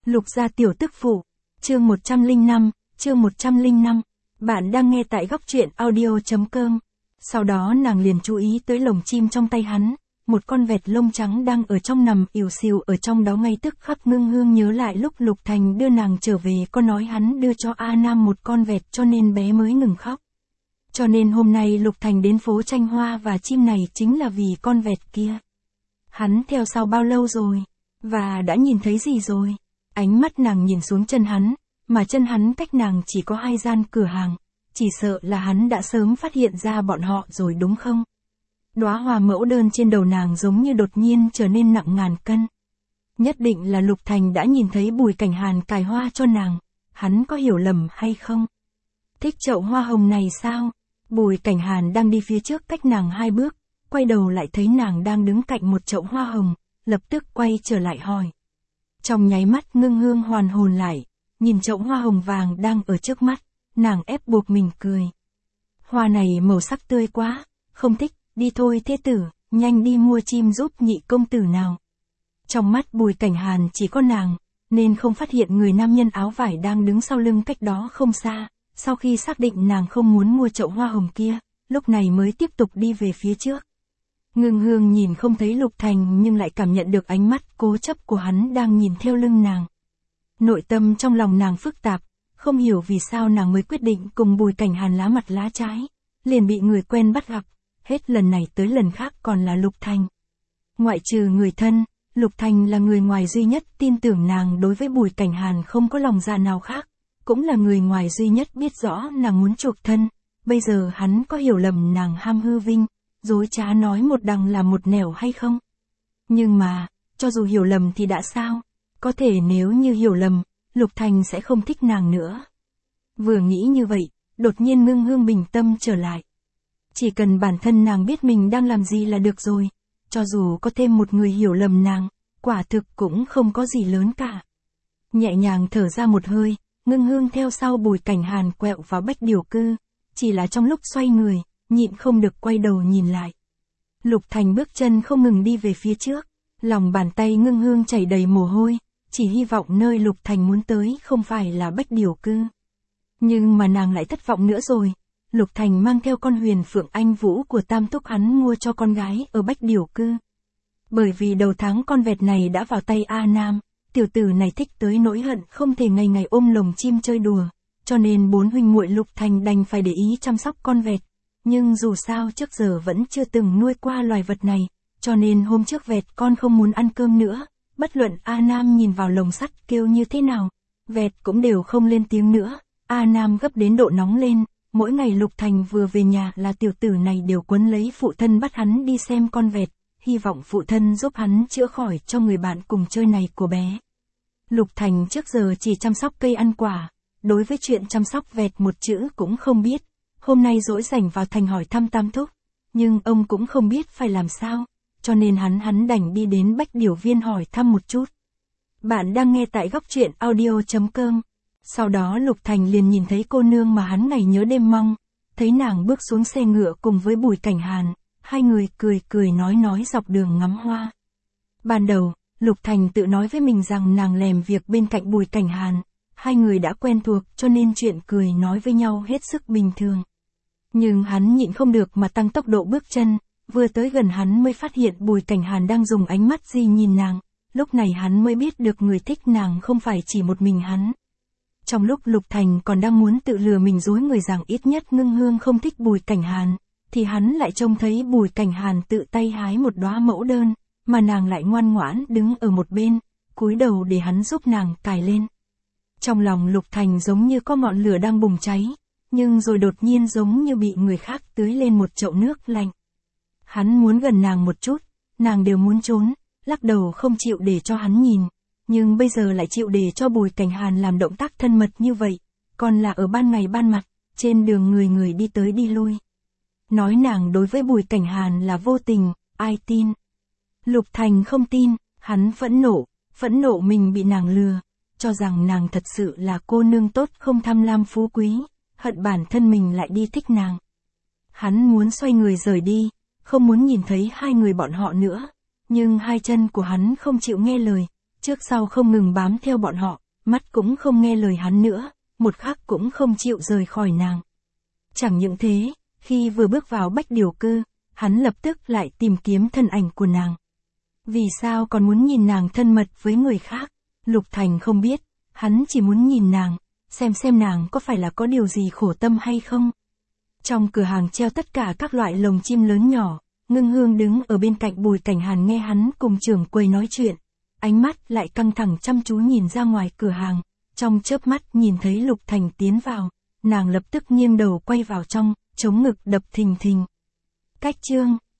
Lục gia tiểu tức phụ. Chương 105, chương 105. Bạn đang nghe tại góc truyện audio.com. Sau đó nàng liền chú ý tới lồng chim trong tay hắn, một con vẹt lông trắng đang ở trong nằm ỉu xìu ở trong đó, ngay tức khắc Ngưng Hương nhớ lại lúc Lục Thành đưa nàng trở về có nói hắn đưa cho A Nam một con vẹt cho nên bé mới ngừng khóc. Cho nên hôm nay Lục Thành đến phố tranh hoa và chim này chính là vì con vẹt kia. Hắn theo sau bao lâu rồi? Và đã nhìn thấy gì rồi? Ánh mắt nàng nhìn xuống chân hắn, mà chân hắn cách nàng chỉ có 2 gian cửa hàng, chỉ sợ là hắn đã sớm phát hiện ra bọn họ rồi đúng không? Đóa hoa mẫu đơn trên đầu nàng giống như đột nhiên trở nên nặng ngàn cân. Nhất định là Lục Thành đã nhìn thấy Bùi Cảnh Hàn cài hoa cho nàng, hắn có hiểu lầm hay không? Thích chậu hoa hồng này sao? Bùi Cảnh Hàn đang đi phía trước cách nàng 2 bước, quay đầu lại thấy nàng đang đứng cạnh một chậu hoa hồng, lập tức quay trở lại hỏi. Trong nháy mắt Ngưng Hương hoàn hồn lại, nhìn chậu hoa hồng vàng đang ở trước mắt, nàng ép buộc mình cười. Hoa này màu sắc tươi quá, không thích, đi thôi thế tử, nhanh đi mua chim giúp nhị công tử nào. Trong mắt Bùi Cảnh Hàn chỉ có nàng, nên không phát hiện người nam nhân áo vải đang đứng sau lưng cách đó không xa, sau khi xác định nàng không muốn mua chậu hoa hồng kia, lúc này mới tiếp tục đi về phía trước. Ngưng Hương nhìn không thấy Lục Thành nhưng lại cảm nhận được ánh mắt cố chấp của hắn đang nhìn theo lưng nàng. Nội tâm trong lòng nàng phức tạp, không hiểu vì sao nàng mới quyết định cùng Bùi Cảnh Hàn lá mặt lá trái, liền bị người quen bắt gặp, hết lần này tới lần khác còn là Lục Thành. Ngoại trừ người thân, Lục Thành là người ngoài duy nhất tin tưởng nàng đối với Bùi Cảnh Hàn không có lòng dạ nào khác, cũng là người ngoài duy nhất biết rõ nàng muốn chuộc thân, bây giờ hắn có hiểu lầm nàng ham hư vinh, dối trá nói một đằng là một nẻo hay không? Nhưng mà, cho dù hiểu lầm thì đã sao? Có thể nếu như hiểu lầm, Lục Thành sẽ không thích nàng nữa. Vừa nghĩ như vậy, đột nhiên Ngưng Hương bình tâm trở lại. Chỉ cần bản thân nàng biết mình đang làm gì là được rồi, cho dù có thêm một người hiểu lầm nàng, quả thực cũng không có gì lớn cả. Nhẹ nhàng thở ra một hơi, Ngưng Hương theo sau Bùi Cảnh Hàn quẹo vào Bách Điều Cư, chỉ là trong lúc xoay người, nhịn không được quay đầu nhìn lại. Lục Thành bước chân không ngừng đi về phía trước, lòng bàn tay Ngưng Hương chảy đầy mồ hôi, chỉ hy vọng nơi Lục Thành muốn tới không phải là Bách Điều Cư. Nhưng mà nàng lại thất vọng nữa rồi, Lục Thành mang theo con Huyền Phượng Anh Vũ của Tam Túc hắn mua cho con gái ở Bách Điều Cư. Bởi vì đầu tháng con vẹt này đã vào tay A Nam, tiểu tử này thích tới nỗi hận không thể ngày ngày ôm lồng chim chơi đùa, cho nên 4 huynh muội Lục Thành đành phải để ý chăm sóc con vẹt. Nhưng dù sao trước giờ vẫn chưa từng nuôi qua loài vật này, cho nên hôm trước vẹt con không muốn ăn cơm nữa, bất luận A Nam nhìn vào lồng sắt kêu như thế nào, vẹt cũng đều không lên tiếng nữa. A Nam gấp đến độ nóng lên, mỗi ngày Lục Thành vừa về nhà là tiểu tử này đều quấn lấy phụ thân bắt hắn đi xem con vẹt, hy vọng phụ thân giúp hắn chữa khỏi cho người bạn cùng chơi này của bé. Lục Thành trước giờ chỉ chăm sóc cây ăn quả, đối với chuyện chăm sóc vẹt một chữ cũng không biết. Hôm nay dỗi rảnh vào thành hỏi thăm Tam Thúc, nhưng ông cũng không biết phải làm sao, cho nên hắn đành đi đến Bách Điểu Viên hỏi thăm một chút. Bạn đang nghe tại góc truyện audio.com. Sau đó Lục Thành liền nhìn thấy cô nương mà hắn ngày nhớ đêm mong, thấy nàng bước xuống xe ngựa cùng với Bùi Cảnh Hàn, hai người cười cười nói dọc đường ngắm hoa. Ban đầu, Lục Thành tự nói với mình rằng nàng lèm việc bên cạnh Bùi Cảnh Hàn, hai người đã quen thuộc cho nên chuyện cười nói với nhau hết sức bình thường. Nhưng hắn nhịn không được mà tăng tốc độ bước chân, vừa tới gần hắn mới phát hiện Bùi Cảnh Hàn đang dùng ánh mắt gì nhìn nàng, lúc này hắn mới biết được người thích nàng không phải chỉ một mình hắn. Trong lúc Lục Thành còn đang muốn tự lừa mình dối người rằng ít nhất Ngưng Hương không thích Bùi Cảnh Hàn, thì hắn lại trông thấy Bùi Cảnh Hàn tự tay hái một đóa mẫu đơn, mà nàng lại ngoan ngoãn đứng ở một bên, cúi đầu để hắn giúp nàng cài lên. Trong lòng Lục Thành giống như có ngọn lửa đang bùng cháy, nhưng rồi đột nhiên giống như bị người khác tưới lên một chậu nước lạnh. Hắn muốn gần nàng một chút, nàng đều muốn trốn, lắc đầu không chịu để cho hắn nhìn, nhưng bây giờ lại chịu để cho Bùi Cảnh Hàn làm động tác thân mật như vậy, còn là ở ban ngày ban mặt, trên đường người người đi tới đi lui. Nói nàng đối với Bùi Cảnh Hàn là vô tình, ai tin? Lục Thành không tin, hắn phẫn nộ mình bị nàng lừa, cho rằng nàng thật sự là cô nương tốt không tham lam phú quý, hận bản thân mình lại đi thích nàng. Hắn muốn xoay người rời đi, không muốn nhìn thấy hai người bọn họ nữa, nhưng hai chân của hắn không chịu nghe lời, trước sau không ngừng bám theo bọn họ, mắt cũng không nghe lời hắn nữa, một khắc cũng không chịu rời khỏi nàng. Chẳng những thế, khi vừa bước vào Bách Điều Cư, hắn lập tức lại tìm kiếm thân ảnh của nàng. Vì sao còn muốn nhìn nàng thân mật với người khác? Lục Thành không biết, hắn chỉ muốn nhìn nàng, xem nàng có phải là có điều gì khổ tâm hay không. Trong cửa hàng treo tất cả các loại lồng chim lớn nhỏ, Ngưng Hương đứng ở bên cạnh Bùi Cảnh Hàn nghe hắn cùng trưởng quầy nói chuyện, ánh mắt lại căng thẳng chăm chú nhìn ra ngoài cửa hàng, trong chớp mắt nhìn thấy Lục Thành tiến vào, nàng lập tức nghiêng đầu quay vào trong, chống ngực đập thình thình. Cách chương